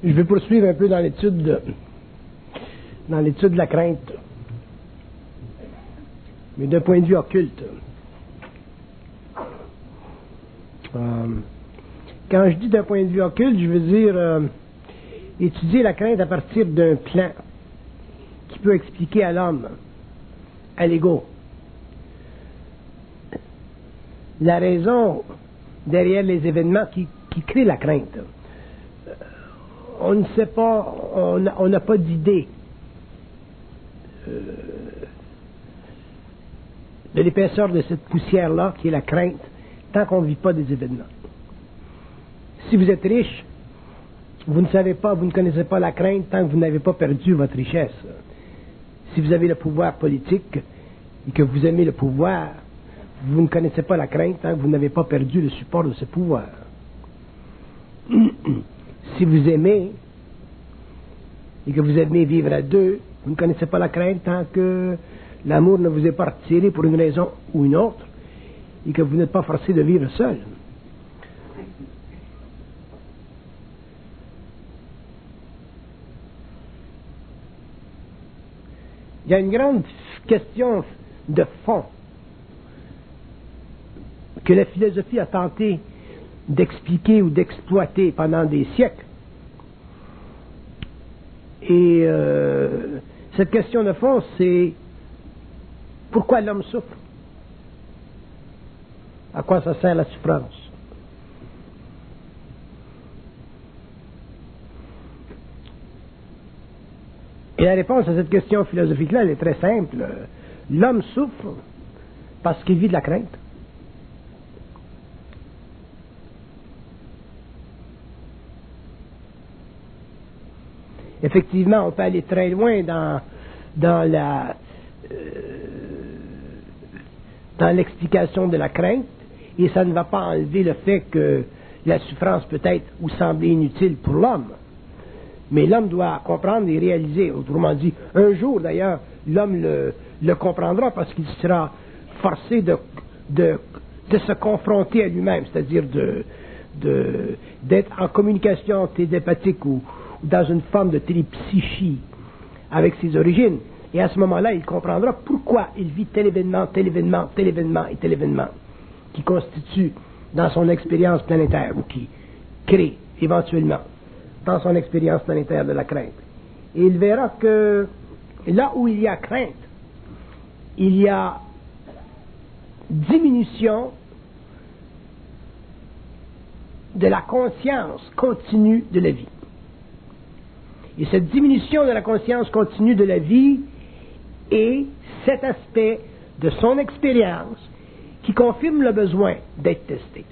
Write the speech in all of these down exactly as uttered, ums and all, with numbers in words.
Je vais poursuivre un peu dans l'étude de, dans l'étude de la crainte, mais d'un point de vue occulte. Euh, quand je dis d'un point de vue occulte, je veux dire euh, étudier la crainte à partir d'un plan qui peut expliquer à l'homme, à l'ego, la raison derrière les événements qui, qui créent la crainte. On ne sait pas, on n'a pas d'idée euh, de l'épaisseur de cette poussière-là, qui est la crainte, tant qu'on ne vit pas des événements. Si vous êtes riche, vous ne savez pas, vous ne connaissez pas la crainte tant que vous n'avez pas perdu votre richesse. Si vous avez le pouvoir politique et que vous aimez le pouvoir, vous ne connaissez pas la crainte tant que vous n'avez pas perdu le support de ce pouvoir. Si vous aimez et que vous aimez vivre à deux, vous ne connaissez pas la crainte tant que l'amour ne vous est pas retiré pour une raison ou une autre et que vous n'êtes pas forcé de vivre seul. Il y a une grande question de fond que la philosophie a tenté d'expliquer ou d'exploiter pendant des siècles. Et euh, cette question de fond, c'est pourquoi l'homme souffre? À quoi ça sert la souffrance? Et la réponse à cette question philosophique-là, elle est très simple. L'homme souffre parce qu'il vit de la crainte. Effectivement, on peut aller très loin dans, dans la euh, dans l'explication de la crainte, et ça ne va pas enlever le fait que la souffrance peut être ou sembler inutile pour l'homme. Mais l'homme doit comprendre et réaliser. Autrement dit, un jour d'ailleurs, l'homme le, le comprendra parce qu'il sera forcé de, de, de se confronter à lui-même, c'est-à-dire de, de, d'être en communication télépathique ou, ou dans une forme de télépsychie avec ses origines. Et à ce moment-là, il comprendra pourquoi il vit tel événement, tel événement, tel événement et tel événement qui constitue dans son expérience planétaire ou qui crée éventuellement dans son expérience planétaire de la crainte. Et il verra que là où il y a crainte, il y a diminution de la conscience continue de la vie. Et cette diminution de la conscience continue de la vie est cet aspect de son expérience qui confirme le besoin d'être testé.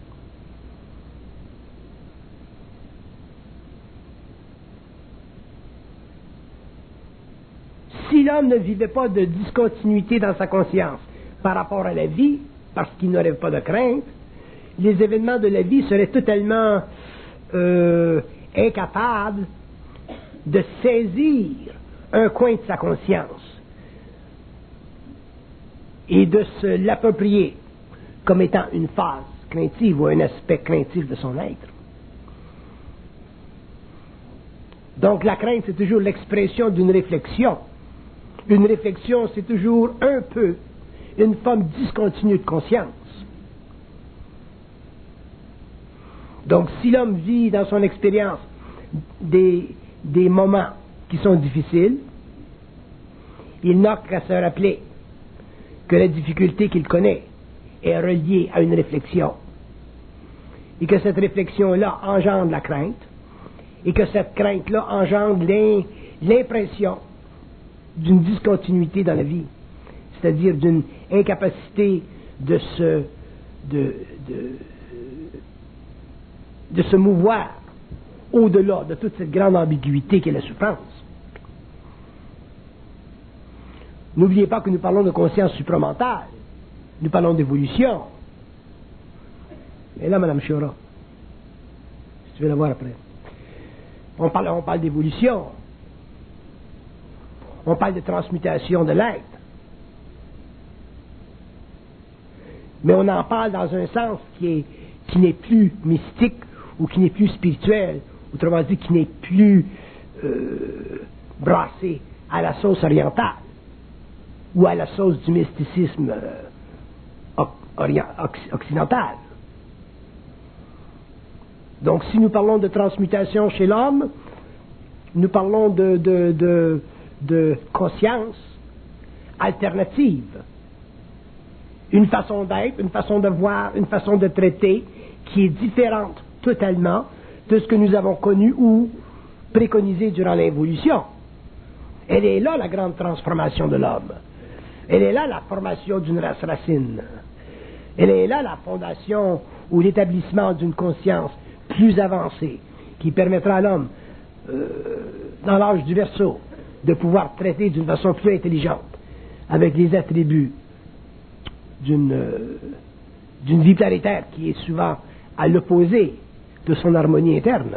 Si l'homme ne vivait pas de discontinuité dans sa conscience par rapport à la vie, parce qu'il n'aurait pas de crainte, les événements de la vie seraient totalement euh, incapables de saisir un coin de sa conscience et de se l'approprier comme étant une phase craintive ou un aspect craintif de son être. Donc la crainte, c'est toujours l'expression d'une réflexion. Une réflexion, c'est toujours un peu une forme discontinue de conscience. Donc, si l'homme vit dans son expérience des, des moments qui sont difficiles, il n'a qu'à se rappeler que la difficulté qu'il connaît est reliée à une réflexion, et que cette réflexion-là engendre la crainte, et que cette crainte-là engendre l'impression d'une discontinuité dans la vie, c'est-à-dire d'une incapacité de se, de, de, de se mouvoir au-delà de toute cette grande ambiguïté qu'est la souffrance. N'oubliez pas que nous parlons de conscience supramentale, nous parlons d'évolution. Et là, Mme Chiora, si tu veux la voir après, on parle, on parle d'évolution. On parle de transmutation de l'être. Mais on en parle dans un sens qui est, qui n'est plus mystique ou qui n'est plus spirituel autrement dit, qui n'est plus euh, brassé à la sauce orientale ou à la sauce du mysticisme euh, orient, occidental. Donc, si nous parlons de transmutation chez l'homme, nous parlons de, de, de, de conscience alternative. Une façon d'être, une façon de voir, une façon de traiter qui est différente totalement de ce que nous avons connu ou préconisé durant l'évolution. Elle est là, la grande transformation de l'homme. Elle est là, la formation d'une race racine. Elle est là, la fondation ou l'établissement d'une conscience plus avancée qui permettra à l'homme, euh, dans l'âge du Verseau, de pouvoir traiter d'une façon plus intelligente avec les attributs d'une euh, d'une vie planétaire qui est souvent à l'opposé de son harmonie interne.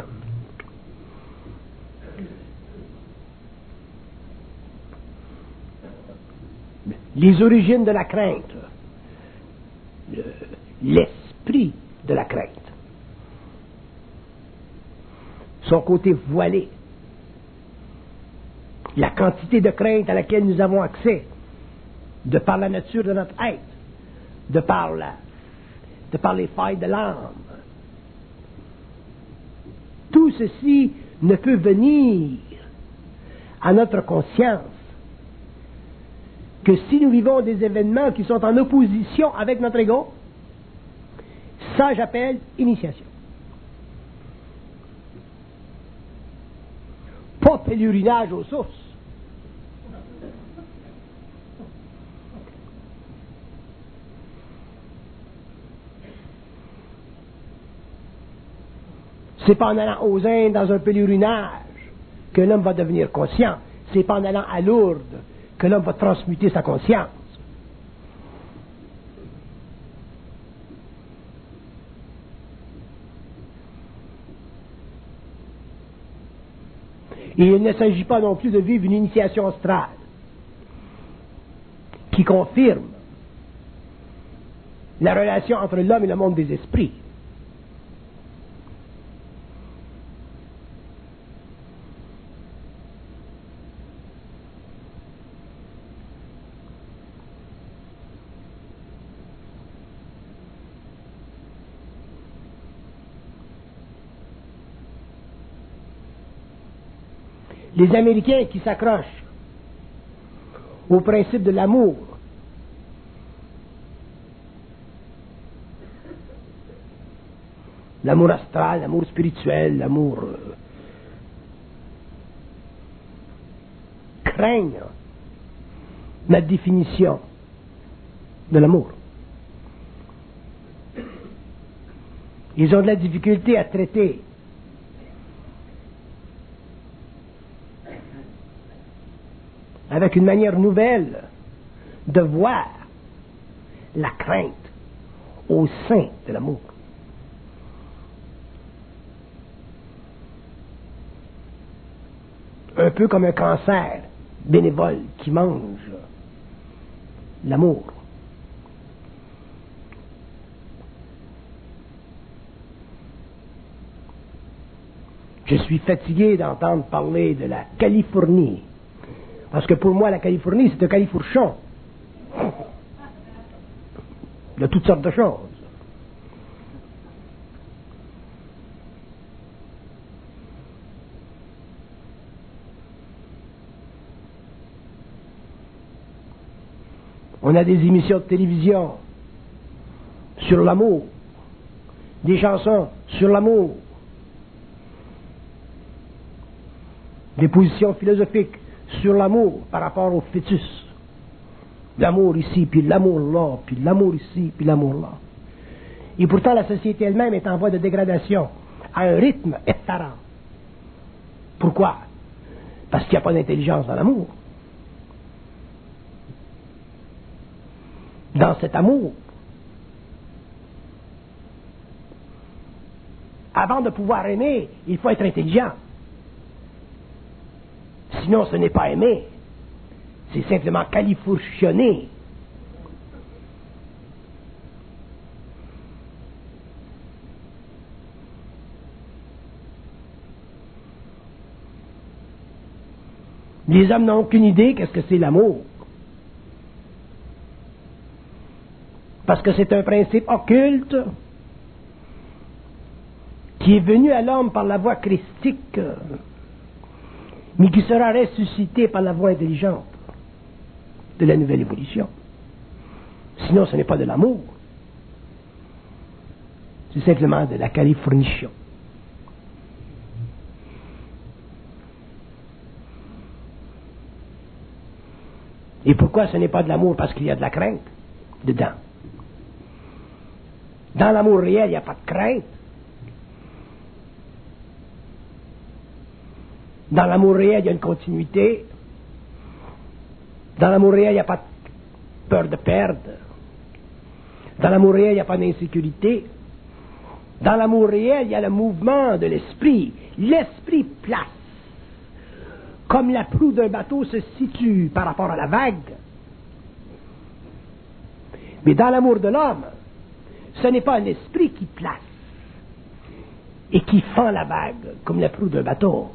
Les origines de la crainte, le, l'esprit de la crainte, son côté voilé, la quantité de crainte à laquelle nous avons accès, de par la nature de notre être, de par, la, de par les failles de l'âme. Tout ceci ne peut venir à notre conscience que si nous vivons des événements qui sont en opposition avec notre ego. Ça, j'appelle initiation. Pas pèlerinage aux sources. C'est pas en allant aux Indes dans un pèlerinage que l'homme va devenir conscient. C'est pas en allant à Lourdes que l'homme va transmuter sa conscience. Et il ne s'agit pas non plus de vivre une initiation astrale qui confirme la relation entre l'homme et le monde des esprits. Les Américains qui s'accrochent au principe de l'amour, l'amour astral, l'amour spirituel, l'amour euh, craignent notre définition de l'amour. Ils ont de la difficulté à traiter avec une manière nouvelle de voir la crainte au sein de l'amour. Un peu comme un cancer bénévole qui mange l'amour. Je suis fatigué d'entendre parler de la Californie. Parce que pour moi, la Californie, c'est un califourchon. De toutes sortes de choses. On a des émissions de télévision sur l'amour, des chansons sur l'amour, des positions philosophiques sur l'amour par rapport au fœtus. L'amour ici, puis l'amour là, puis l'amour ici, puis l'amour là. Et pourtant, la société elle-même est en voie de dégradation à un rythme effarant. Pourquoi? Parce qu'il n'y a pas d'intelligence dans l'amour. Dans cet amour, avant de pouvoir aimer, il faut être intelligent. Sinon, ce n'est pas aimer. C'est simplement califourchonner. Les hommes n'ont aucune idée qu'est-ce que c'est l'amour. Parce que c'est un principe occulte qui est venu à l'homme par la voie christique, mais qui sera ressuscité par la voie intelligente de la nouvelle évolution. Sinon, ce n'est pas de l'amour. C'est simplement de la californition. Et pourquoi ce n'est pas de l'amour? Parce qu'il y a de la crainte dedans. Dans l'amour réel, il n'y a pas de crainte. Dans l'amour réel, il y a une continuité. Dans l'amour réel, il n'y a pas de peur de perdre. Dans l'amour réel, il n'y a pas d'insécurité. Dans l'amour réel, il y a le mouvement de l'esprit. L'esprit place. Comme la proue d'un bateau se situe par rapport à la vague. Mais dans l'amour de l'homme, ce n'est pas l'esprit qui place et qui fend la vague comme la proue d'un bateau.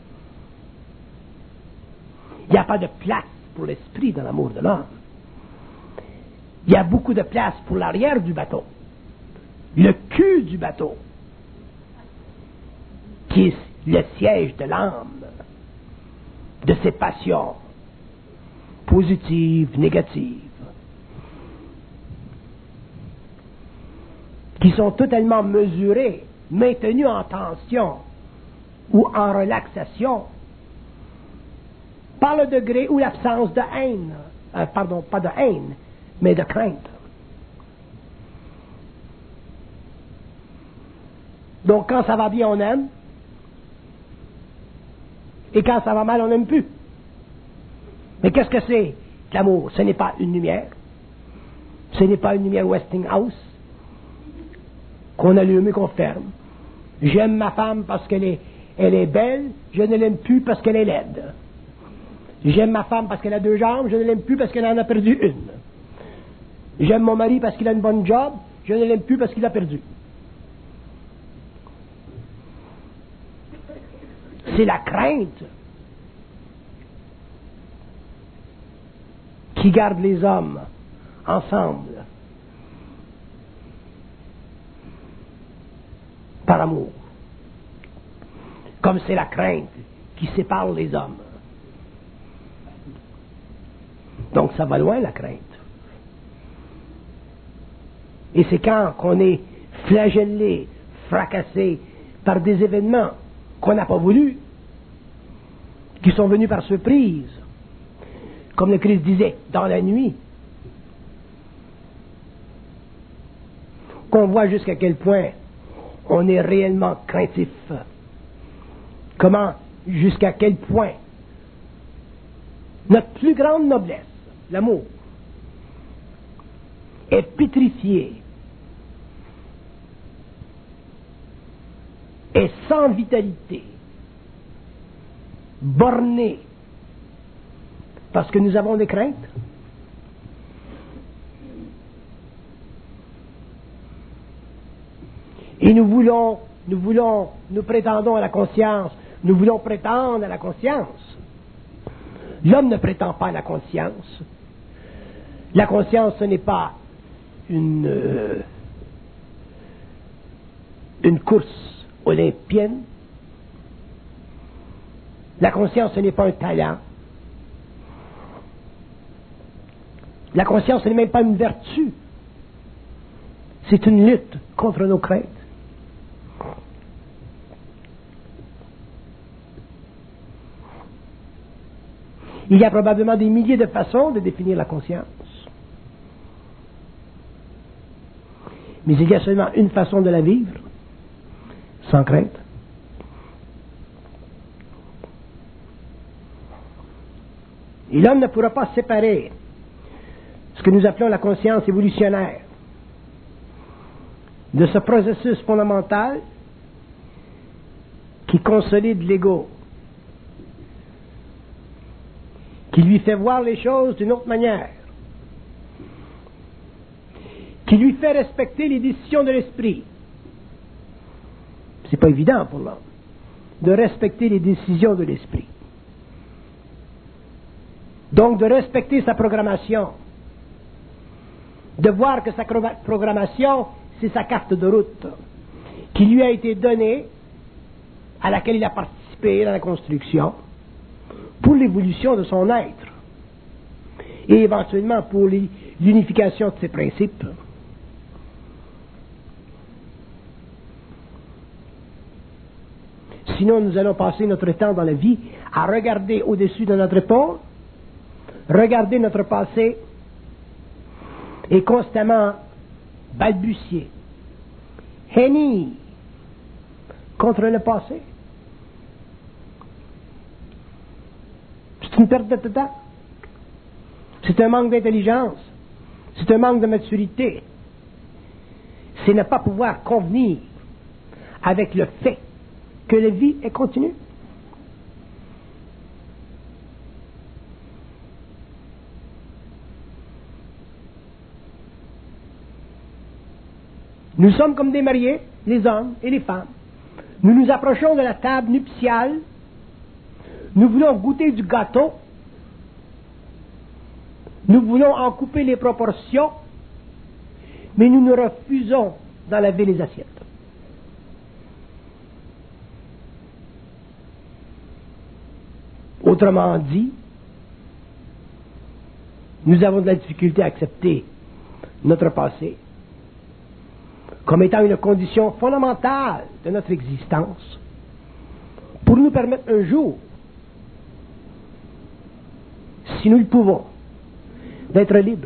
Il n'y a pas de place pour l'esprit dans l'amour de l'homme. Il y a beaucoup de place pour l'arrière du bateau, le cul du bateau, qui est le siège de l'âme, de ses passions, positives, négatives, qui sont totalement mesurées, maintenues en tension ou en relaxation par le degré ou l'absence de haine, euh, pardon, pas de haine, mais de crainte. Donc quand ça va bien, on aime, et quand ça va mal, on n'aime plus. Mais qu'est-ce que c'est l'amour? Ce n'est pas une lumière, ce n'est pas une lumière Westinghouse qu'on allume et qu'on ferme. J'aime ma femme parce qu'elle est, elle est belle, je ne l'aime plus parce qu'elle est laide. J'aime ma femme parce qu'elle a deux jambes, je ne l'aime plus parce qu'elle en a perdu une. J'aime mon mari parce qu'il a une bonne job, je ne l'aime plus parce qu'il a perdu. C'est la crainte qui garde les hommes ensemble par amour. Comme c'est la crainte qui sépare les hommes. Donc ça va loin, la crainte. Et c'est quand on est flagellé, fracassé par des événements qu'on n'a pas voulu, qui sont venus par surprise, comme le Christ disait, dans la nuit, qu'on voit jusqu'à quel point on est réellement craintif. Comment, jusqu'à quel point notre plus grande noblesse, l'amour, est pétrifiée, est sans vitalité, bornée, parce que nous avons des craintes. Et nous voulons, nous voulons, nous prétendons à la conscience, nous voulons prétendre à la conscience. L'homme ne prétend pas à la conscience. La conscience, ce n'est pas une, euh, une course olympienne. La conscience, ce n'est pas un talent. La conscience, ce n'est même pas une vertu. C'est une lutte contre nos craintes. Il y a probablement des milliers de façons de définir la conscience. Mais il y a seulement une façon de la vivre, sans crainte. Et l'homme ne pourra pas séparer ce que nous appelons la conscience évolutionnaire de ce processus fondamental qui consolide l'ego, qui lui fait voir les choses d'une autre manière, qui lui fait respecter les décisions de l'esprit. C'est pas évident pour l'homme de respecter les décisions de l'esprit. Donc de respecter sa programmation, de voir que sa programmation, c'est sa carte de route qui lui a été donnée, à laquelle il a participé dans la construction, pour l'évolution de son être et éventuellement pour l'unification de ses principes. Sinon, nous allons passer notre temps dans la vie à regarder au-dessus de notre épaule, regarder notre passé et constamment balbutier, hennir contre le passé. C'est une perte de temps. C'est un manque d'intelligence. C'est un manque de maturité. C'est ne pas pouvoir convenir avec le fait que la vie est continue. Nous sommes comme des mariés, les hommes et les femmes. Nous nous approchons de la table nuptiale. Nous voulons goûter du gâteau. Nous voulons en couper les proportions, mais nous nous refusons d'en laver les assiettes. Autrement dit, nous avons de la difficulté à accepter notre passé comme étant une condition fondamentale de notre existence pour nous permettre un jour, si nous le pouvons, d'être libres.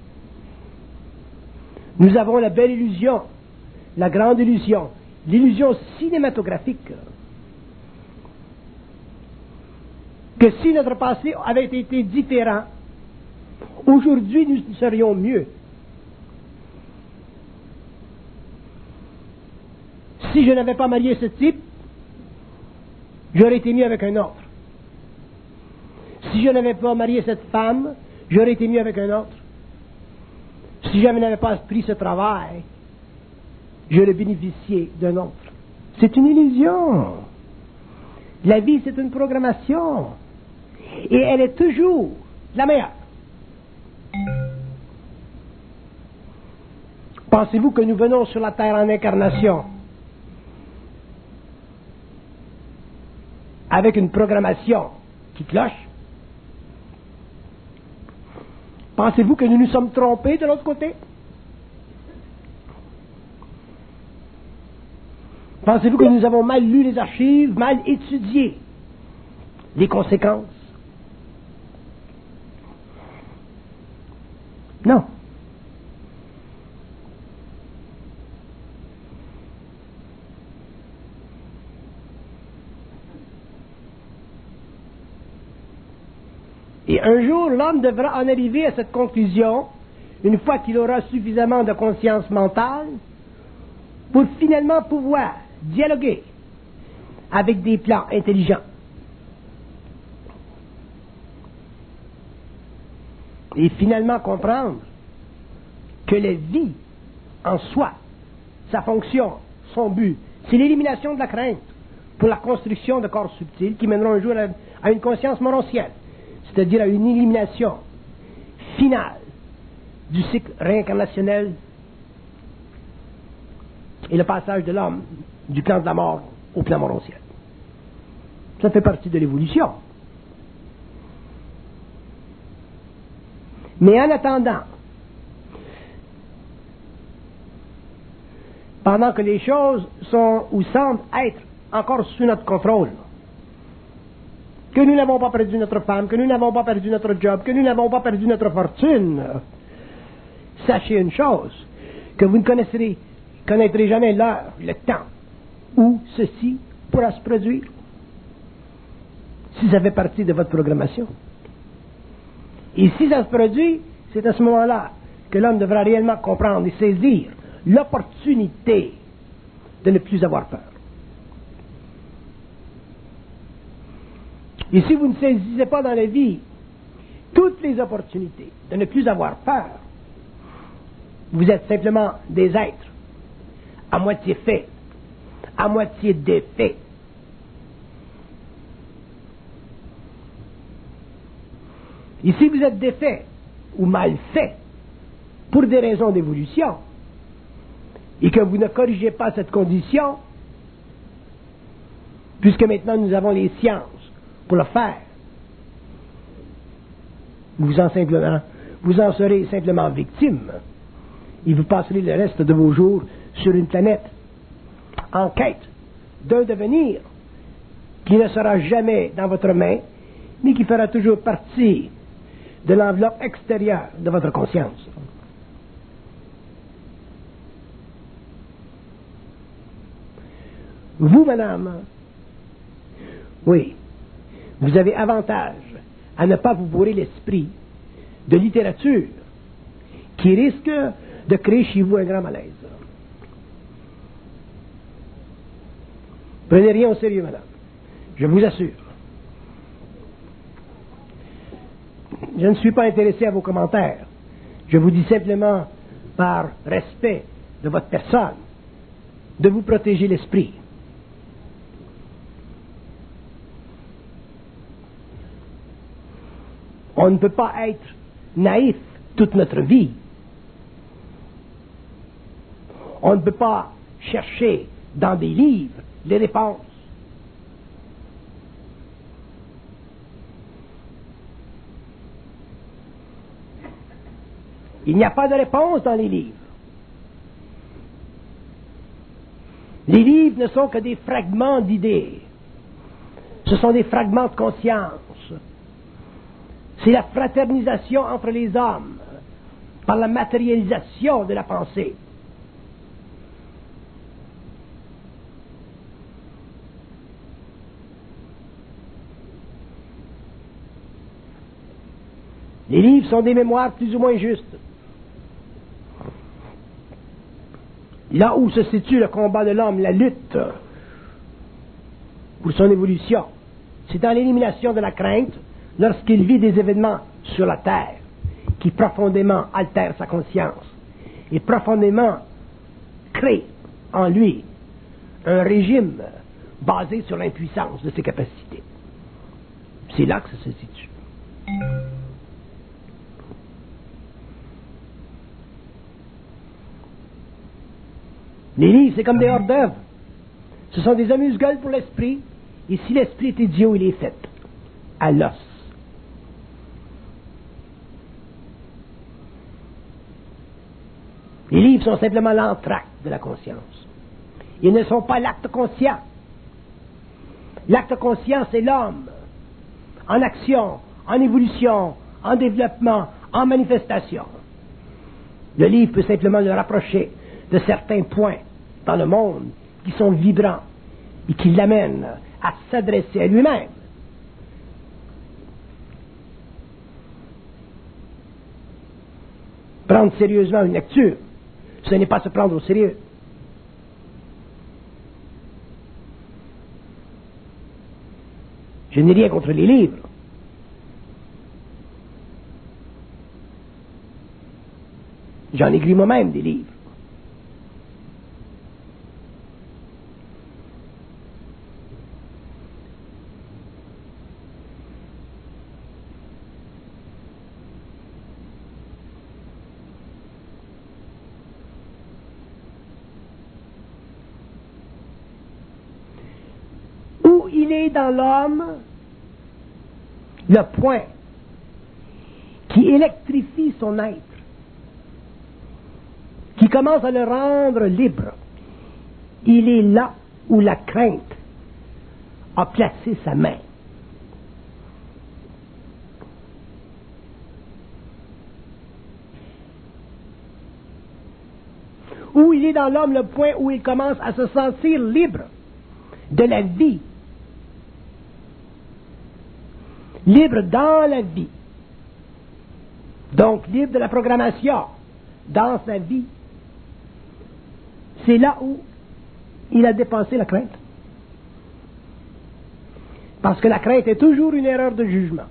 Nous avons la belle illusion, la grande illusion, l'illusion cinématographique, que si notre passé avait été différent, aujourd'hui nous serions mieux. Si je n'avais pas marié ce type, j'aurais été mieux avec un autre. Si je n'avais pas marié cette femme, j'aurais été mieux avec un autre. Si je n'avais pas pris ce travail, j'aurais bénéficié d'un autre. C'est une illusion. La vie, c'est une programmation. Et elle est toujours la meilleure. Pensez-vous que nous venons sur la terre en incarnation avec une programmation qui cloche? Pensez-vous que nous nous sommes trompés de l'autre côté? Pensez-vous que nous avons mal lu les archives, mal étudié les conséquences? Non. Et un jour, l'homme devra en arriver à cette conclusion, une fois qu'il aura suffisamment de conscience mentale, pour finalement pouvoir dialoguer avec des plans intelligents. Et finalement comprendre que la vie en soi, sa fonction, son but, c'est l'élimination de la crainte pour la construction de corps subtils qui mèneront un jour à une conscience morontielle, c'est-à-dire à une élimination finale du cycle réincarnationnel et le passage de l'homme du plan de la mort au plan morontiel. Ça fait partie de l'évolution. Mais en attendant, pendant que les choses sont ou semblent être encore sous notre contrôle, que nous n'avons pas perdu notre femme, que nous n'avons pas perdu notre job, que nous n'avons pas perdu notre fortune, sachez une chose, que vous ne connaîtrez, connaîtrez jamais l'heure, le temps où ceci pourra se produire, si ça fait partie de votre programmation. Et si ça se produit, c'est à ce moment-là que l'homme devra réellement comprendre et saisir l'opportunité de ne plus avoir peur. Et si vous ne saisissez pas dans la vie toutes les opportunités de ne plus avoir peur, vous êtes simplement des êtres à moitié faits, à moitié défaits. Et si vous êtes défait ou mal fait pour des raisons d'évolution, et que vous ne corrigez pas cette condition, puisque maintenant nous avons les sciences pour le faire, vous en, simplement, vous en serez simplement victime, et vous passerez le reste de vos jours sur une planète en quête d'un devenir qui ne sera jamais dans votre main, mais qui fera toujours partie de l'enveloppe extérieure de votre conscience. Vous, madame, oui, vous avez avantage à ne pas vous bourrer l'esprit de littérature qui risque de créer chez vous un grand malaise. Prenez rien au sérieux, madame. Je vous assure. Je ne suis pas intéressé à vos commentaires. Je vous dis simplement, par respect de votre personne, de vous protéger l'esprit. On ne peut pas être naïf toute notre vie. On ne peut pas chercher dans des livres les réponses. Il n'y a pas de réponse dans les livres. Les livres ne sont que des fragments d'idées. Ce sont des fragments de conscience. C'est la fraternisation entre les hommes par la matérialisation de la pensée. Les livres sont des mémoires plus ou moins justes. Là où se situe le combat de l'homme, la lutte pour son évolution, c'est dans l'élimination de la crainte lorsqu'il vit des événements sur la terre qui profondément altèrent sa conscience et profondément créent en lui un régime basé sur l'impuissance de ses capacités. C'est là que ça se situe. Les livres, c'est comme des hors-d'œuvre. Ce sont des amuse-gueules pour l'esprit, et si l'esprit est idiot, il est fait à l'os. Les livres sont simplement l'entracte de la conscience. Ils ne sont pas l'acte conscient. L'acte conscient, c'est l'homme, en action, en évolution, en développement, en manifestation. Le livre peut simplement le rapprocher de certains points dans le monde qui sont vibrants et qui l'amènent à s'adresser à lui-même. Prendre sérieusement une lecture, ce n'est pas se prendre au sérieux. Je n'ai rien contre les livres. J'en écris moi-même des livres. Où il est dans l'homme le point qui électrifie son être, qui commence à le rendre libre. Il est là où la crainte a placé sa main. Où il est dans l'homme le point où il commence à se sentir libre de la vie. Libre dans la vie. Donc libre de la programmation dans sa vie. C'est là où il a dépensé la crainte. Parce que la crainte est toujours une erreur de jugement.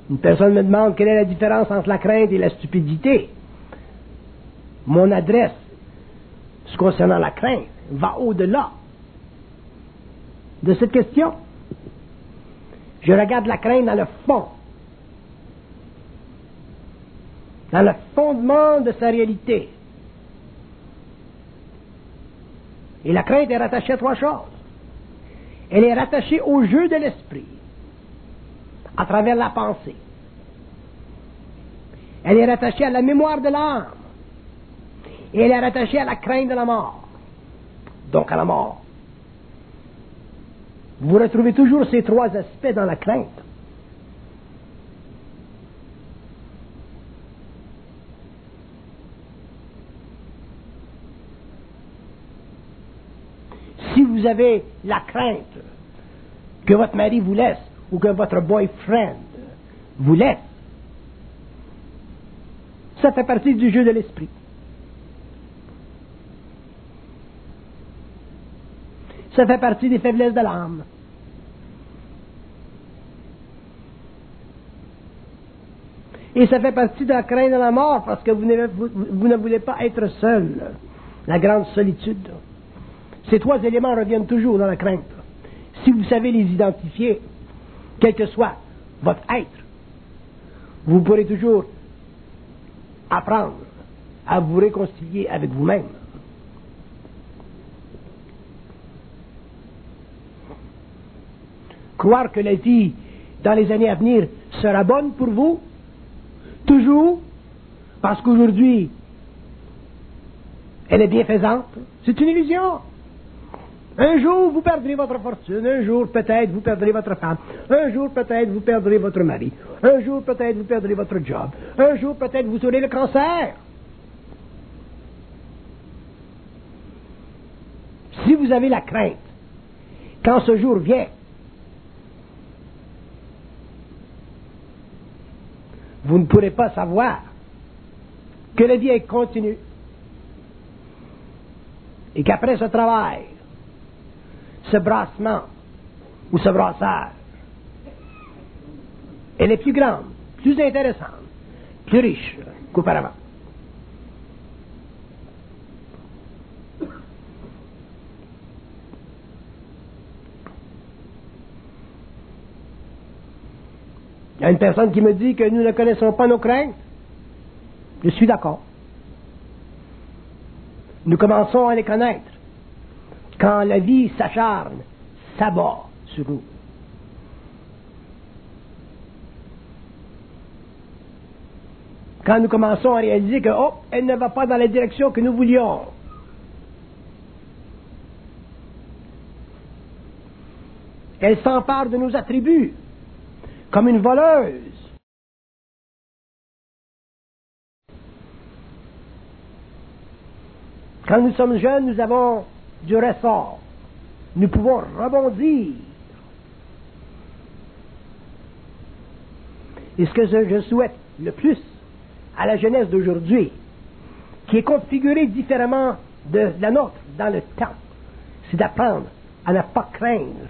Une personne me demande quelle est la différence entre la crainte et la stupidité. Mon adresse, concernant la crainte, va au-delà de cette question. Je regarde la crainte dans le fond, dans le fondement de sa réalité. Et la crainte est rattachée à trois choses. Elle est rattachée au jeu de l'esprit, à travers la pensée. Elle est rattachée à la mémoire de l'âme. Et elle est rattachée à la crainte de la mort. Donc à la mort. Vous retrouvez toujours ces trois aspects dans la crainte. Si vous avez la crainte que votre mari vous laisse ou que votre boyfriend vous laisse, ça fait partie du jeu de l'esprit. Ça fait partie des faiblesses de l'âme. Et ça fait partie de la crainte de la mort parce que vous ne, vous, vous ne voulez pas être seul. La grande solitude. Ces trois éléments reviennent toujours dans la crainte. Si vous savez les identifier, quel que soit votre être, vous pourrez toujours apprendre à vous réconcilier avec vous-même. Croire que la vie dans les années à venir sera bonne pour vous, toujours, parce qu'aujourd'hui, elle est bienfaisante, c'est une illusion. Un jour, vous perdrez votre fortune. Un jour, peut-être, vous perdrez votre femme. Un jour, peut-être, vous perdrez votre mari. Un jour, peut-être, vous perdrez votre job. Un jour, peut-être, vous aurez le cancer. Si vous avez la crainte, quand ce jour vient, vous ne pourrez pas savoir que la vie est continue et qu'après ce travail, ce brassement ou ce brassage, elle est plus grande, plus intéressante, plus riche qu'auparavant. Il y a une personne qui me dit que nous ne connaissons pas nos craintes. Je suis d'accord. Nous commençons à les connaître quand la vie s'acharne, s'abat sur nous. Quand nous commençons à réaliser que, oh, elle ne va pas dans la direction que nous voulions. Elle s'empare de nos attributs, comme une voleuse. Quand nous sommes jeunes, nous avons du ressort. Nous pouvons rebondir. Et ce que je souhaite le plus à la jeunesse d'aujourd'hui, qui est configurée différemment de la nôtre dans le temps, c'est d'apprendre à ne pas craindre.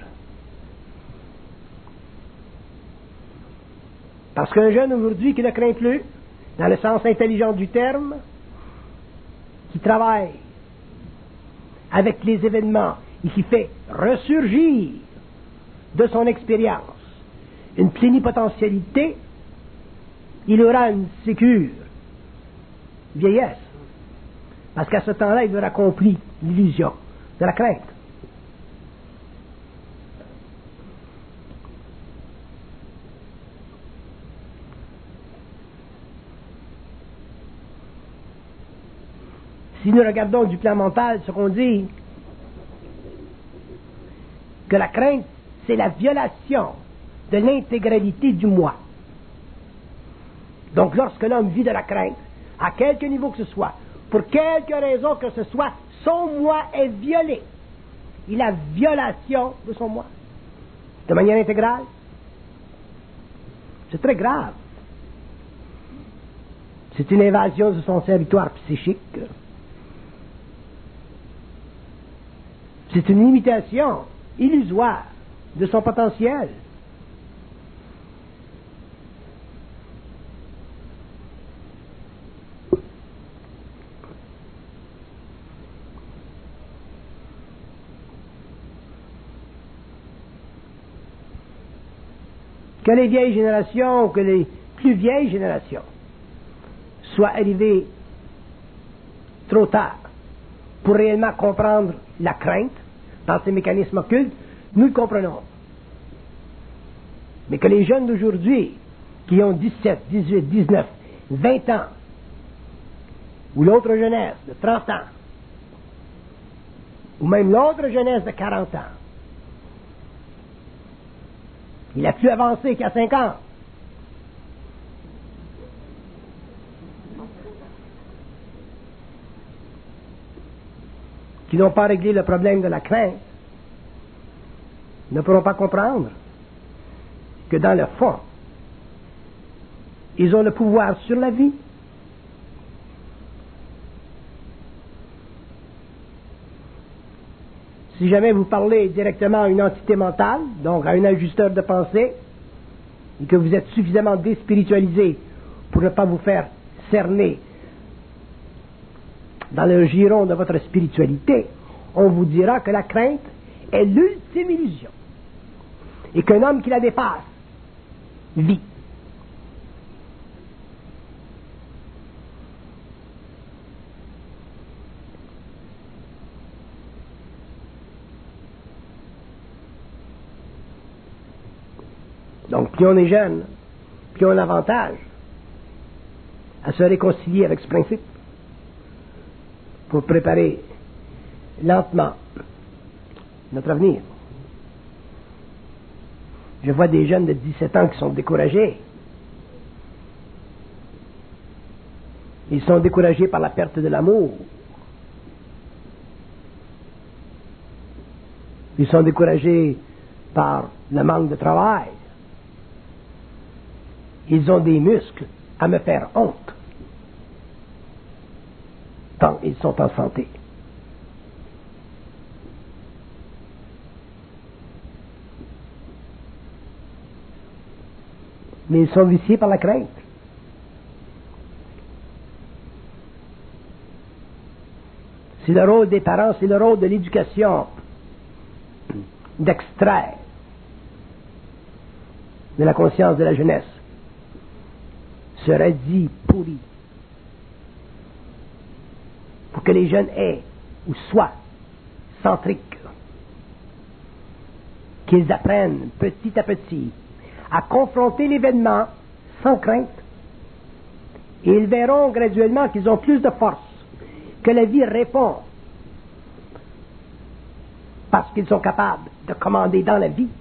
Parce qu'un jeune aujourd'hui qui ne craint plus, dans le sens intelligent du terme, qui travaille avec les événements et qui fait ressurgir de son expérience une plénipotentialité, il aura une sécure vieillesse. Parce qu'à ce temps-là, il aura accompli l'illusion de la crainte. Si nous regardons du plan mental ce qu'on dit, que la crainte, c'est la violation de l'intégralité du moi. Donc lorsque l'homme vit de la crainte, à quelque niveau que ce soit, pour quelque raison que ce soit, son moi est violé. Il a violation de son moi. De manière intégrale. C'est très grave. C'est une invasion de son territoire psychique. C'est une limitation illusoire de son potentiel. que les vieilles générations, que les plus vieilles générations soient arrivées trop tard pour réellement comprendre la crainte dans ces mécanismes occultes, nous le comprenons. Mais que les jeunes d'aujourd'hui, qui ont dix-sept, dix-huit, dix-neuf, vingt ans, ou l'autre jeunesse de trente ans, ou même l'autre jeunesse de quarante ans, il a plus avancé qu'il y a cinq ans. Qui n'ont pas réglé le problème de la crainte, ne pourront pas comprendre que dans le fond, ils ont le pouvoir sur la vie. Si jamais vous parlez directement à une entité mentale, donc à un ajusteur de pensée, et que vous êtes suffisamment déspiritualisé pour ne pas vous faire cerner dans le giron de votre spiritualité, on vous dira que la crainte est l'ultime illusion et qu'un homme qui la dépasse vit. Donc, plus on est jeune, plus on a l'avantage à se réconcilier avec ce principe pour préparer lentement notre avenir. Je vois des jeunes de dix-sept ans qui sont découragés. Ils sont découragés par la perte de l'amour. Ils sont découragés par le manque de travail. Ils ont des muscles à me faire honte. Tant ils sont en santé. Mais ils sont viciés par la crainte. C'est le rôle des parents, c'est le rôle de l'éducation d'extraire de la conscience de la jeunesse ce radis pourri pour que les jeunes aient ou soient centriques, qu'ils apprennent petit à petit à confronter l'événement sans crainte, et ils verront graduellement qu'ils ont plus de force, que la vie répond parce qu'ils sont capables de commander dans la vie.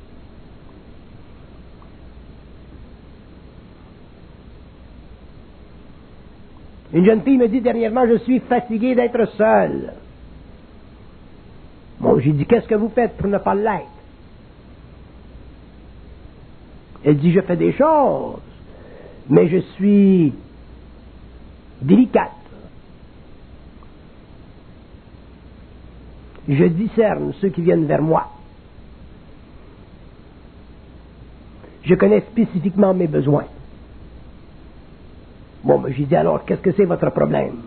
Une jeune fille me dit dernièrement, je suis fatiguée d'être seule. Bon, j'ai dit, qu'est-ce que vous faites pour ne pas l'être? Elle dit, je fais des choses, mais je suis délicate. Je discerne ceux qui viennent vers moi. Je connais spécifiquement mes besoins. Bon, mais j'ai dit, alors, qu'est-ce que c'est votre problème?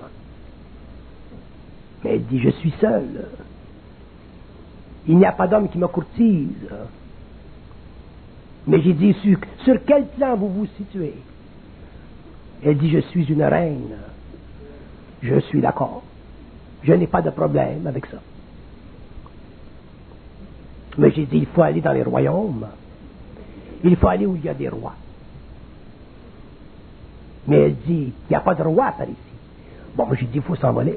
Mais elle dit, je suis seule. Il n'y a pas d'homme qui me courtise. Mais j'ai dit, sur, sur quel plan vous vous situez? Elle dit, je suis une reine. Je suis d'accord. Je n'ai pas de problème avec ça. Mais j'ai dit, il faut aller dans les royaumes. Il faut aller où il y a des rois. Mais elle dit, il n'y a pas de roi par ici. Bon, moi j'ai dit, il faut s'envoler.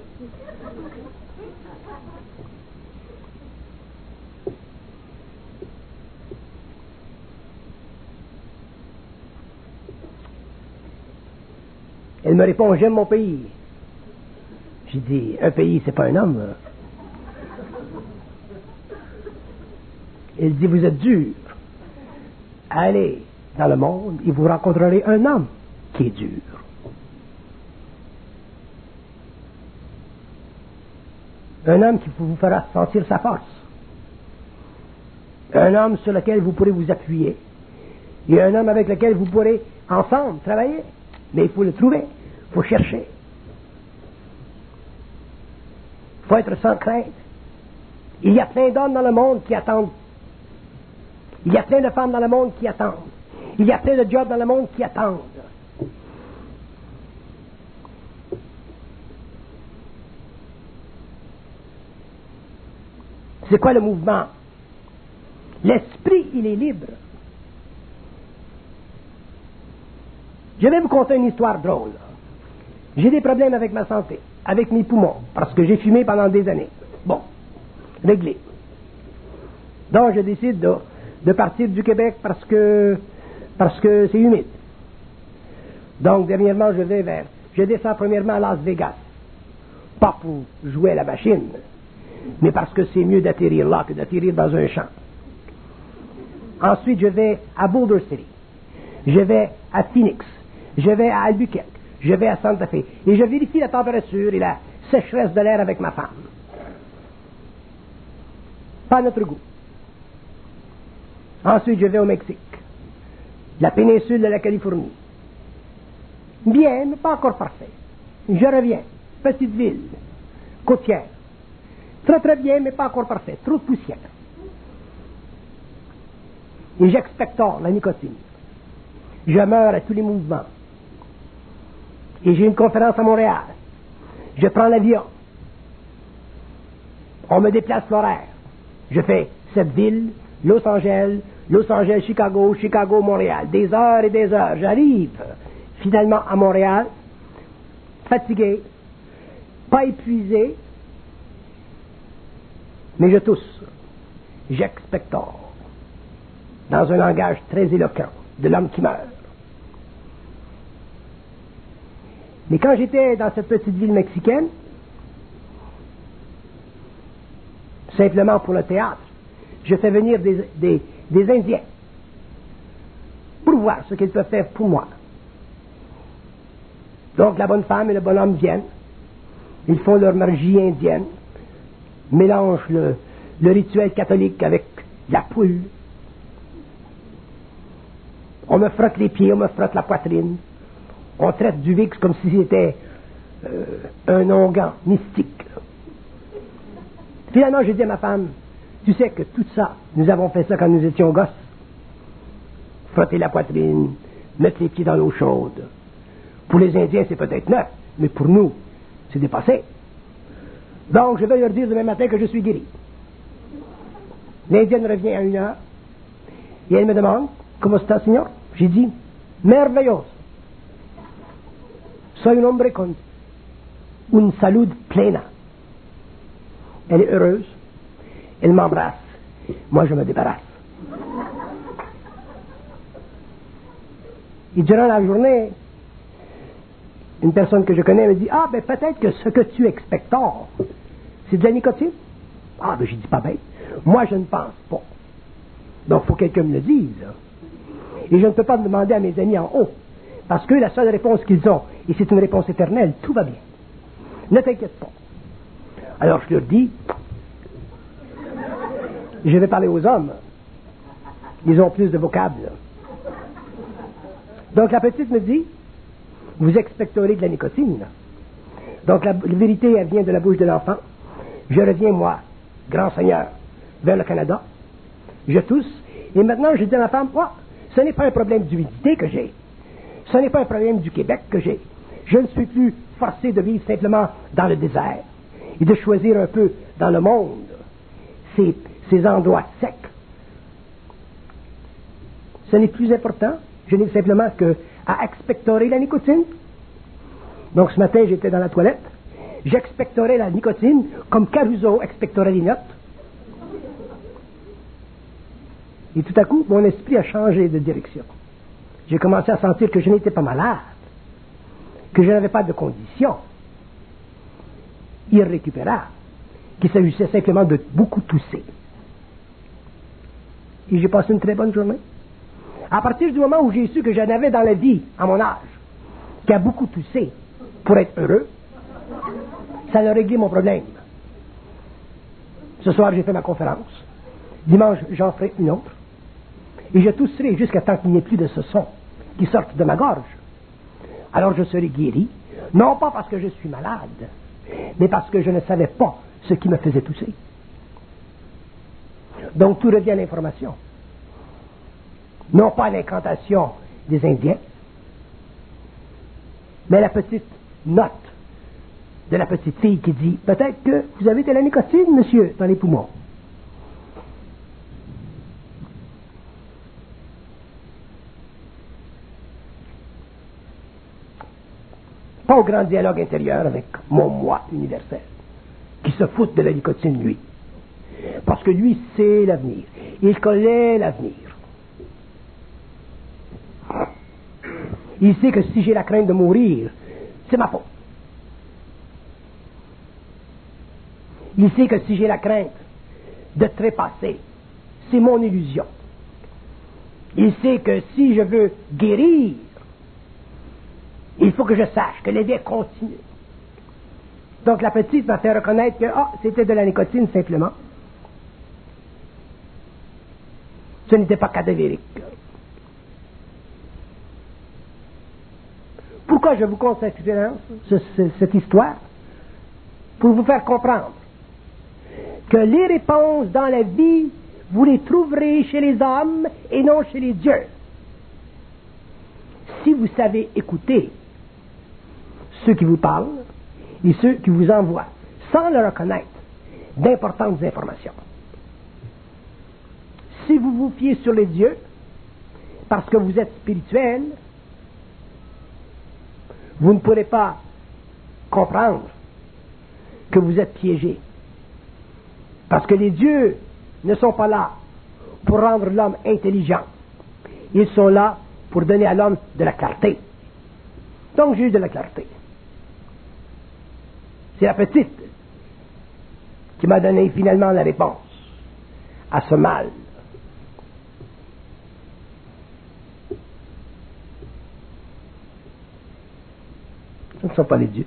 Elle me répond, j'aime mon pays. J'ai dit, un pays, c'est pas un homme. Elle dit, vous êtes dur. Allez dans le monde et vous rencontrerez un homme qui est dur. Un homme qui vous fera sentir sa force. Un homme sur lequel vous pourrez vous appuyer. Et un homme avec lequel vous pourrez ensemble travailler. Mais il faut le trouver. Il faut chercher. Il faut être sans crainte. Il y a plein d'hommes dans le monde qui attendent. Il y a plein de femmes dans le monde qui attendent. Il y a plein de jobs dans le monde qui attendent. C'est quoi le mouvement? L'esprit, il est libre. Je vais vous conter une histoire drôle. J'ai des problèmes avec ma santé, avec mes poumons, parce que j'ai fumé pendant des années. Bon, réglé. Donc, je décide de, de partir du Québec parce que parce que c'est humide. Donc, dernièrement, je vais vers... Je descends premièrement à Las Vegas. Pas pour jouer à la machine, mais parce que c'est mieux d'atterrir là que d'atterrir dans un champ. Ensuite, je vais à Boulder City. Je vais à Phoenix. Je vais à Albuquerque. Je vais à Santa Fe. Et je vérifie la température et la sécheresse de l'air avec ma femme. Pas à notre goût. Ensuite, je vais au Mexique. La péninsule de la Californie. Bien, mais pas encore parfait. Je reviens. Petite ville. Côtière. Très très bien, mais pas encore parfait. Trop de poussière. Et j'expectore la nicotine. Je meurs à tous les mouvements. Et j'ai une conférence à Montréal. Je prends l'avion. On me déplace l'horaire. Je fais cette ville, Los Angeles, Los Angeles, Chicago, Chicago, Montréal. Des heures et des heures. J'arrive finalement à Montréal, fatigué, pas épuisé, mais je tousse. J'expectore. Dans un langage très éloquent de l'homme qui meurt. Mais quand j'étais dans cette petite ville mexicaine, simplement pour le théâtre, je fais venir des, des, des Indiens pour voir ce qu'ils peuvent faire pour moi. Donc la bonne femme et le bonhomme viennent, ils font leur magie indienne, mélangent le, le rituel catholique avec la poule. On me frotte les pieds, on me frotte la poitrine. On traite du Vicks comme si c'était euh, un onguent mystique. Finalement, j'ai dit à ma femme, tu sais que tout ça, nous avons fait ça quand nous étions gosses. Frotter la poitrine, mettre les pieds dans l'eau chaude. Pour les Indiens, c'est peut-être neuf, mais pour nous, c'est dépassé. Donc, je vais leur dire demain matin que je suis guéri. L'Indienne revient à une heure, et elle me demande, comment está, señor? J'ai dit, merveilleuse. Soy un hombre con une salud plena. Elle est heureuse. Elle m'embrasse. Moi, je me débarrasse. Et durant la journée, une personne que je connais me dit, ah, ben peut-être que ce que tu expectores, c'est de la nicotine. Ah, ben j'ai dit, pas bête. Moi, je ne pense pas. Donc, il faut que quelqu'un me le dise. Et je ne peux pas me demander à mes amis en haut. Parce que la seule réponse qu'ils ont, et c'est une réponse éternelle, tout va bien. Ne t'inquiète pas. Alors je leur dis, je vais parler aux hommes. Ils ont plus de vocable. Donc la petite me dit, vous expectorez de la nicotine. Donc la, la vérité, elle vient de la bouche de l'enfant. Je reviens, moi, grand seigneur, vers le Canada. Je tousse. Et maintenant, je dis à ma femme, oh, ce n'est pas un problème d'humidité que j'ai. Ce n'est pas un problème du Québec que j'ai. Je ne suis plus forcé de vivre simplement dans le désert et de choisir un peu dans le monde ces, ces endroits secs. Ce n'est plus important. Je n'ai simplement qu'à expectorer la nicotine. Donc ce matin, j'étais dans la toilette. J'expectorais la nicotine comme Caruso expectorait les notes. Et tout à coup, mon esprit a changé de direction. J'ai commencé à sentir que je n'étais pas malade, que je n'avais pas de condition irrécupérable, qu'il s'agissait simplement de beaucoup tousser. Et j'ai passé une très bonne journée. À partir du moment où j'ai su que j'en avais dans la vie, à mon âge, qui a beaucoup toussé pour être heureux, ça a réglé mon problème. Ce soir, j'ai fait ma conférence. Dimanche, j'en ferai une autre. Et je tousserai jusqu'à temps qu'il n'y ait plus de ce son qui sorte de ma gorge. Alors je serai guéri, non pas parce que je suis malade, mais parce que je ne savais pas ce qui me faisait tousser. Donc tout revient à l'information. Non pas l'incantation des Indiens, mais la petite note de la petite fille qui dit « Peut-être que vous avez de la nicotine, monsieur, dans les poumons. » Pas au grand dialogue intérieur avec mon moi universel, qui se fout de la nicotine, lui. Parce que lui, c'est l'avenir. Il connaît l'avenir. Il sait que si j'ai la crainte de mourir, c'est ma faute. Il sait que si j'ai la crainte de trépasser, c'est mon illusion. Il sait que si je veux guérir, il faut que je sache que l'éveil continue. Donc la petite m'a fait reconnaître que ah, c'était de la nicotine simplement. Ce n'était pas cadavérique. Pourquoi je vous conte cette expérience, ce, ce, cette histoire? Pour vous faire comprendre que les réponses dans la vie, vous les trouverez chez les hommes et non chez les dieux. Si vous savez écouter ceux qui vous parlent et ceux qui vous envoient, sans leur reconnaître d'importantes informations. Si vous vous fiez sur les dieux, parce que vous êtes spirituel, vous ne pourrez pas comprendre que vous êtes piégé. Parce que les dieux ne sont pas là pour rendre l'homme intelligent. Ils sont là pour donner à l'homme de la clarté. Donc j'ai eu de la clarté. C'est la petite qui m'a donné finalement la réponse à ce mal. Ce ne sont pas les dieux.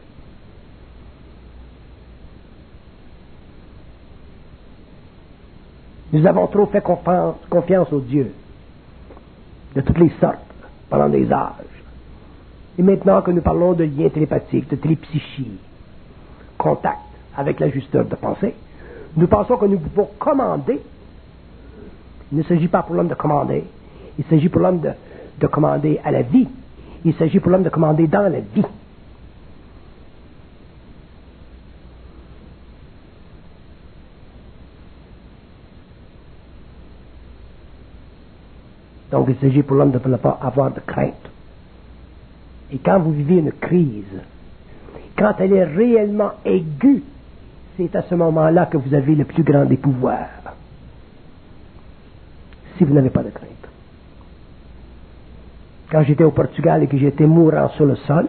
Nous avons trop fait confiance aux dieux, de toutes les sortes, pendant des âges. Et maintenant que nous parlons de liens télépathiques, de télépsychie, contact avec l'ajusteur de pensée, nous pensons que nous pouvons commander. Il ne s'agit pas pour l'homme de commander, il s'agit pour l'homme de, de commander à la vie. Il s'agit pour l'homme de commander dans la vie. Donc il s'agit pour l'homme de ne pas avoir de crainte. Et quand vous vivez une crise, quand elle est réellement aiguë, c'est à ce moment-là que vous avez le plus grand des pouvoirs. Si vous n'avez pas de crainte. Quand j'étais au Portugal et que j'étais mourant sur le sol,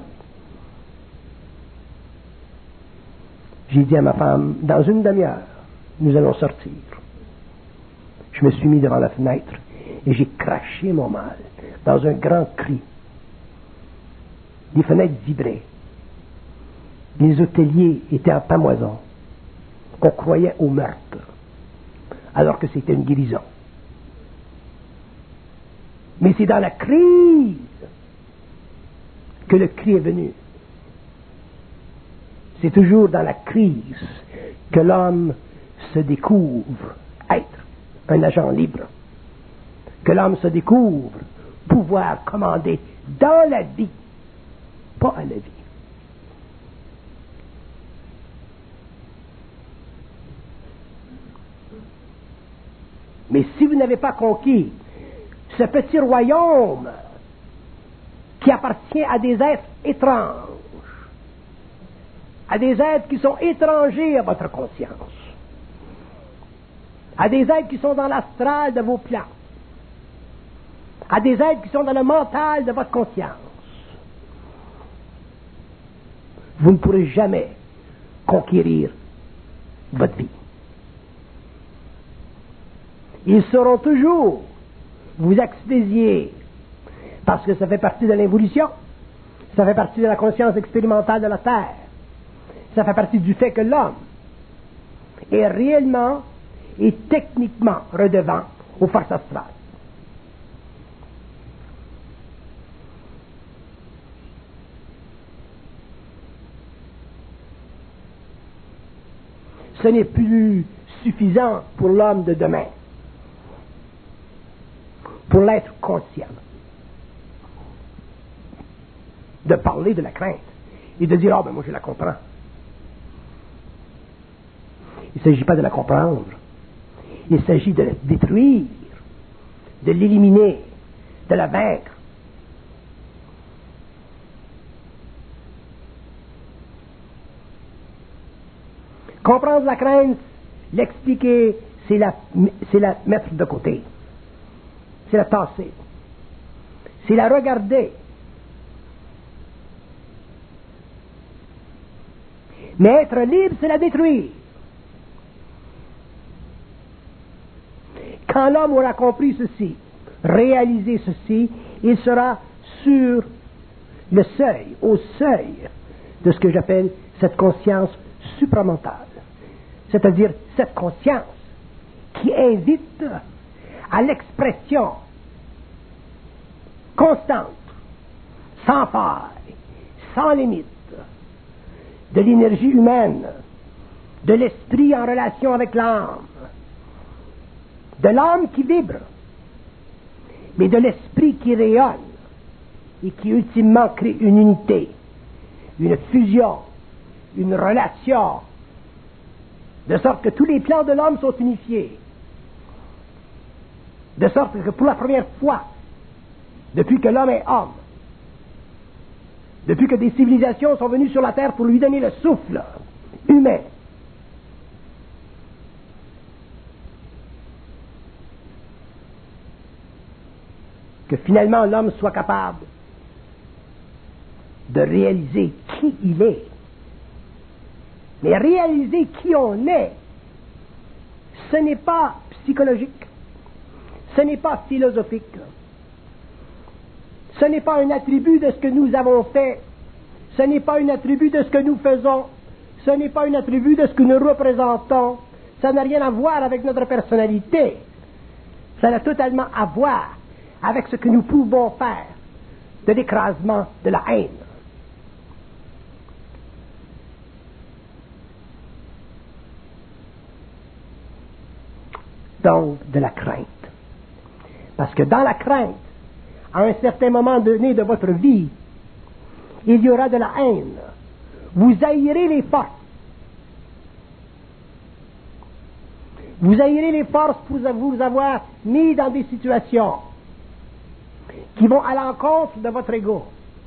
j'ai dit à ma femme, dans une demi-heure, nous allons sortir. Je me suis mis devant la fenêtre et j'ai craché mon mal dans un grand cri. Les fenêtres vibraient. Les hôteliers étaient en pamoison. On croyait au meurtre, alors que c'était une guérison. Mais c'est dans la crise que le cri est venu. C'est toujours dans la crise que l'homme se découvre être un agent libre. Que l'homme se découvre pouvoir commander dans la vie, pas à la vie. Mais si vous n'avez pas conquis ce petit royaume qui appartient à des êtres étranges, à des êtres qui sont étrangers à votre conscience, à des êtres qui sont dans l'astral de vos plans, à des êtres qui sont dans le mental de votre conscience, vous ne pourrez jamais conquérir votre vie. Ils sauront toujours vous extasier, parce que ça fait partie de l'évolution, ça fait partie de la conscience expérimentale de la Terre, ça fait partie du fait que l'homme est réellement et techniquement redevant aux forces astrales. Ce n'est plus suffisant pour l'homme de demain pour l'être conscient, de parler de la crainte et de dire « Ah, ben moi je la comprends ». Il ne s'agit pas de la comprendre. Il s'agit de la détruire, de l'éliminer, de la vaincre. Comprendre la crainte, l'expliquer, c'est la, c'est la mettre de côté. C'est la tasser. C'est la regarder. Mais être libre, c'est la détruire. Quand l'homme aura compris ceci, réalisé ceci, il sera sur le seuil, au seuil de ce que j'appelle cette conscience supramentale. C'est-à-dire cette conscience qui invite à l'expression constante, sans faille, sans limite, de l'énergie humaine, de l'esprit en relation avec l'âme, de l'âme qui vibre, mais de l'esprit qui rayonne et qui ultimement crée une unité, une fusion, une relation, de sorte que tous les plans de l'homme sont unifiés, de sorte que pour la première fois, depuis que l'homme est homme, depuis que des civilisations sont venues sur la terre pour lui donner le souffle humain, que finalement l'homme soit capable de réaliser qui il est. Mais réaliser qui on est, ce n'est pas psychologique, ce n'est pas philosophique, ce n'est pas un attribut de ce que nous avons fait, ce n'est pas un attribut de ce que nous faisons, ce n'est pas un attribut de ce que nous représentons, ça n'a rien à voir avec notre personnalité, ça a totalement à voir avec ce que nous pouvons faire de l'écrasement de la haine. Donc, de la crainte. Parce que dans la crainte, à un certain moment donné de votre vie, il y aura de la haine. Vous haïrez les forces. Vous haïrez les forces pour vous avoir mis dans des situations qui vont à l'encontre de votre ego.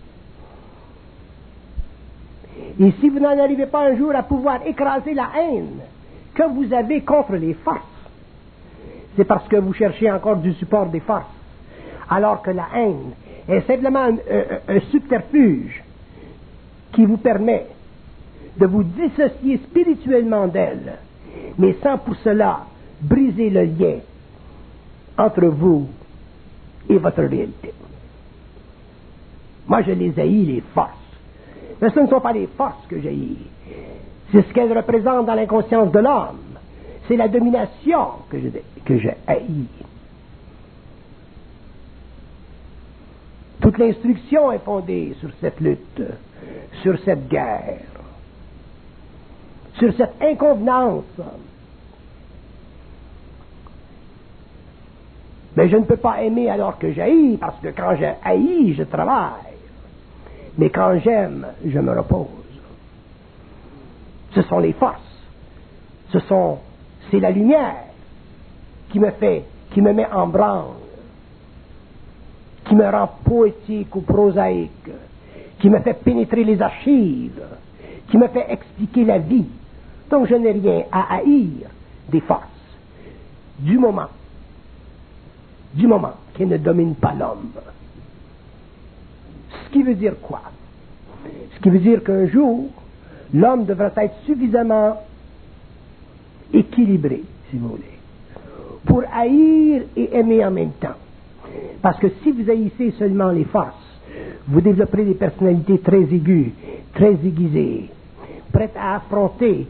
Et si vous n'en arrivez pas un jour à pouvoir écraser la haine que vous avez contre les forces, c'est parce que vous cherchez encore du support des forces, alors que la haine est simplement un, un, un subterfuge qui vous permet de vous dissocier spirituellement d'elle, mais sans pour cela briser le lien entre vous et votre réalité. Moi, je les haïs, les forces. Mais ce ne sont pas les forces que j'haïs. C'est ce qu'elles représentent dans l'inconscience de l'homme. C'est la domination que je, que je haïs. Toute l'instruction est fondée sur cette lutte, sur cette guerre, sur cette inconvenance. Mais je ne peux pas aimer alors que j'haïs, parce que quand je haïs, je travaille. Mais quand j'aime, je me repose. Ce sont les forces. Ce sont, c'est la lumière qui me fait, qui me met en branle, qui me rend poétique ou prosaïque, qui me fait pénétrer les archives, qui me fait expliquer la vie. Donc je n'ai rien à haïr des forces, du moment, du moment qui ne domine pas l'homme. Ce qui veut dire quoi? Ce qui veut dire qu'un jour, l'homme devra être suffisamment équilibré, si vous voulez, pour haïr et aimer en même temps. Parce que si vous haïssez seulement les forces, vous développerez des personnalités très aiguës, très aiguisées, prêtes à affronter,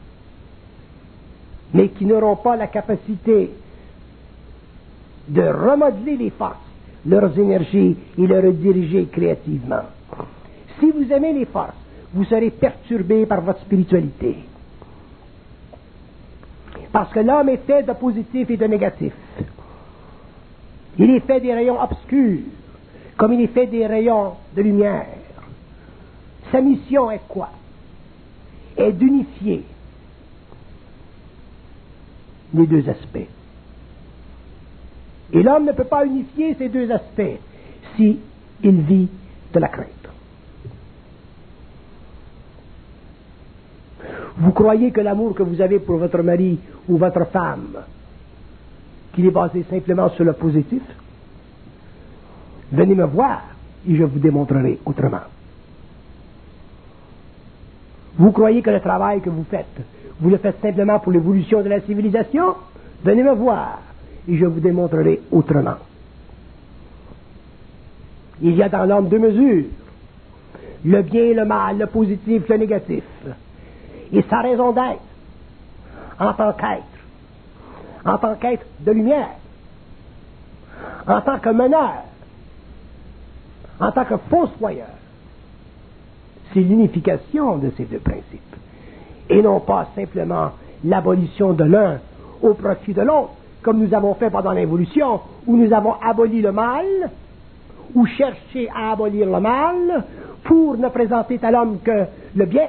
mais qui n'auront pas la capacité de remodeler les forces, leurs énergies et les rediriger créativement. Si vous aimez les forces, vous serez perturbé par votre spiritualité. Parce que l'homme est fait de positif et de négatif. Il est fait des rayons obscurs, comme il est fait des rayons de lumière. Sa mission est quoi? Est d'unifier les deux aspects. Et l'homme ne peut pas unifier ces deux aspects si il vit de la crainte. Vous croyez que l'amour que vous avez pour votre mari ou votre femme, qu'il est basé simplement sur le positif? Venez me voir et je vous démontrerai autrement. Vous croyez que le travail que vous faites, vous le faites simplement pour l'évolution de la civilisation? Venez me voir et je vous démontrerai autrement. Il y a dans l'homme deux mesures, le bien et le mal, le positif, le négatif. Et sa raison d'être, en tant qu'être, en tant qu'être de lumière, en tant que meneur, en tant que fossoyeur, c'est l'unification de ces deux principes. Et non pas simplement l'abolition de l'un au profit de l'autre, comme nous avons fait pendant l'évolution, où nous avons aboli le mal, ou cherché à abolir le mal, pour ne présenter à l'homme que le bien.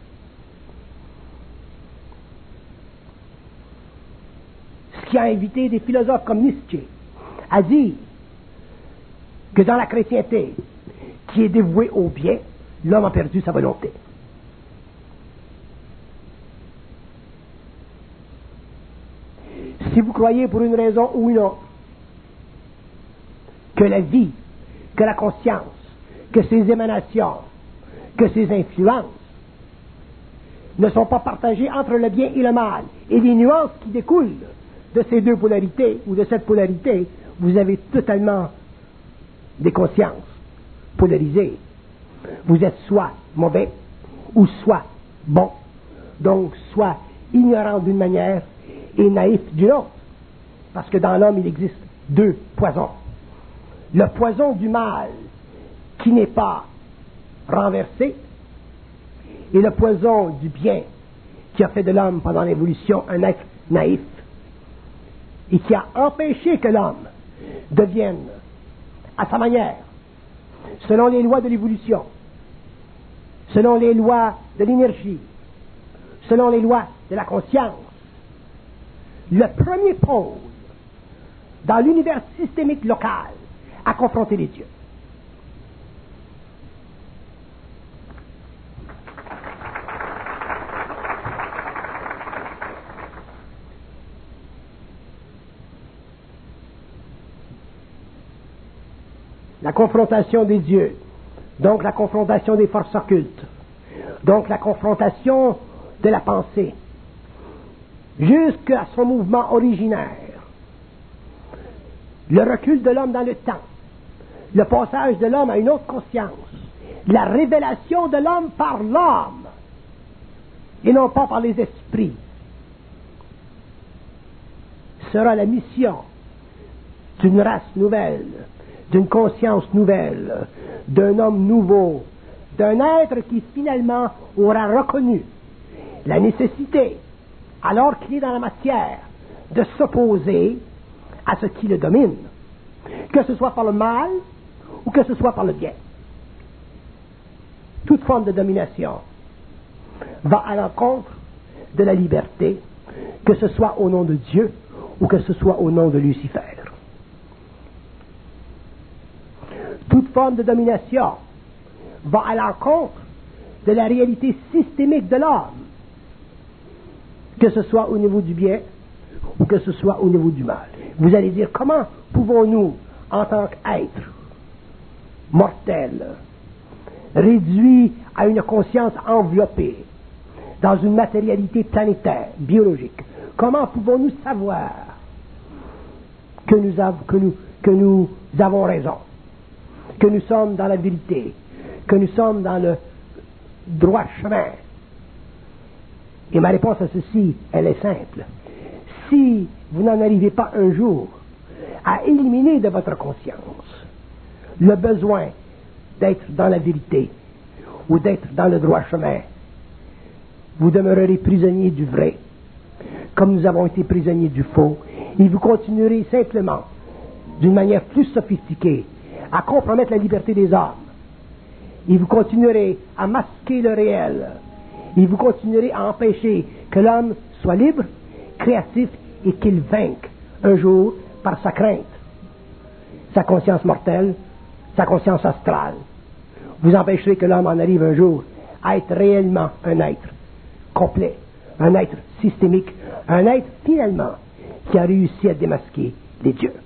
Ce qui a invité des philosophes comme Nietzsche à dire que dans la chrétienté, qui est dévouée au bien, l'homme a perdu sa volonté. Si vous croyez pour une raison ou une autre que la vie, que la conscience, que ses émanations, que ses influences ne sont pas partagées entre le bien et le mal, et les nuances qui découlent de ces deux polarités ou de cette polarité, vous avez totalement des consciences polarisées. Vous êtes soit mauvais ou soit bon, donc soit ignorant d'une manière et naïf d'une autre, parce que dans l'homme il existe deux poisons. Le poison du mal qui n'est pas renversé et le poison du bien qui a fait de l'homme pendant l'évolution un être naïf et qui a empêché que l'homme devienne à sa manière, selon les lois de l'évolution, selon les lois de l'énergie, selon les lois de la conscience, le premier pôle dans l'univers systémique local à confronter les dieux. La confrontation des dieux, donc la confrontation des forces occultes, donc la confrontation de la pensée, jusqu'à son mouvement originaire, le recul de l'homme dans le temps, le passage de l'homme à une autre conscience, la révélation de l'homme par l'homme, et non pas par les esprits, sera la mission d'une race nouvelle, d'une conscience nouvelle, d'un homme nouveau, d'un être qui finalement aura reconnu la nécessité, alors qu'il est dans la matière, de s'opposer à ce qui le domine, que ce soit par le mal ou que ce soit par le bien. Toute forme de domination va à l'encontre de la liberté, que ce soit au nom de Dieu ou que ce soit au nom de Lucifer. Toute forme de domination va à l'encontre de la réalité systémique de l'homme, que ce soit au niveau du bien ou que ce soit au niveau du mal. Vous allez dire, comment pouvons-nous, en tant qu'être mortel, réduit à une conscience enveloppée dans une matérialité planétaire, biologique, comment pouvons-nous savoir que nous, av- que nous, que nous avons raison, que nous sommes dans la vérité, que nous sommes dans le droit chemin? Et ma réponse à ceci, elle est simple. Si vous n'en arrivez pas un jour à éliminer de votre conscience le besoin d'être dans la vérité ou d'être dans le droit chemin, vous demeurerez prisonnier du vrai, comme nous avons été prisonniers du faux, et vous continuerez simplement d'une manière plus sophistiquée, à compromettre la liberté des hommes. Et vous continuerez à masquer le réel. Et vous continuerez à empêcher que l'homme soit libre, créatif et qu'il vainque un jour par sa crainte, sa conscience mortelle, sa conscience astrale. Vous empêcherez que l'homme en arrive un jour à être réellement un être complet, un être systémique, un être finalement qui a réussi à démasquer les dieux.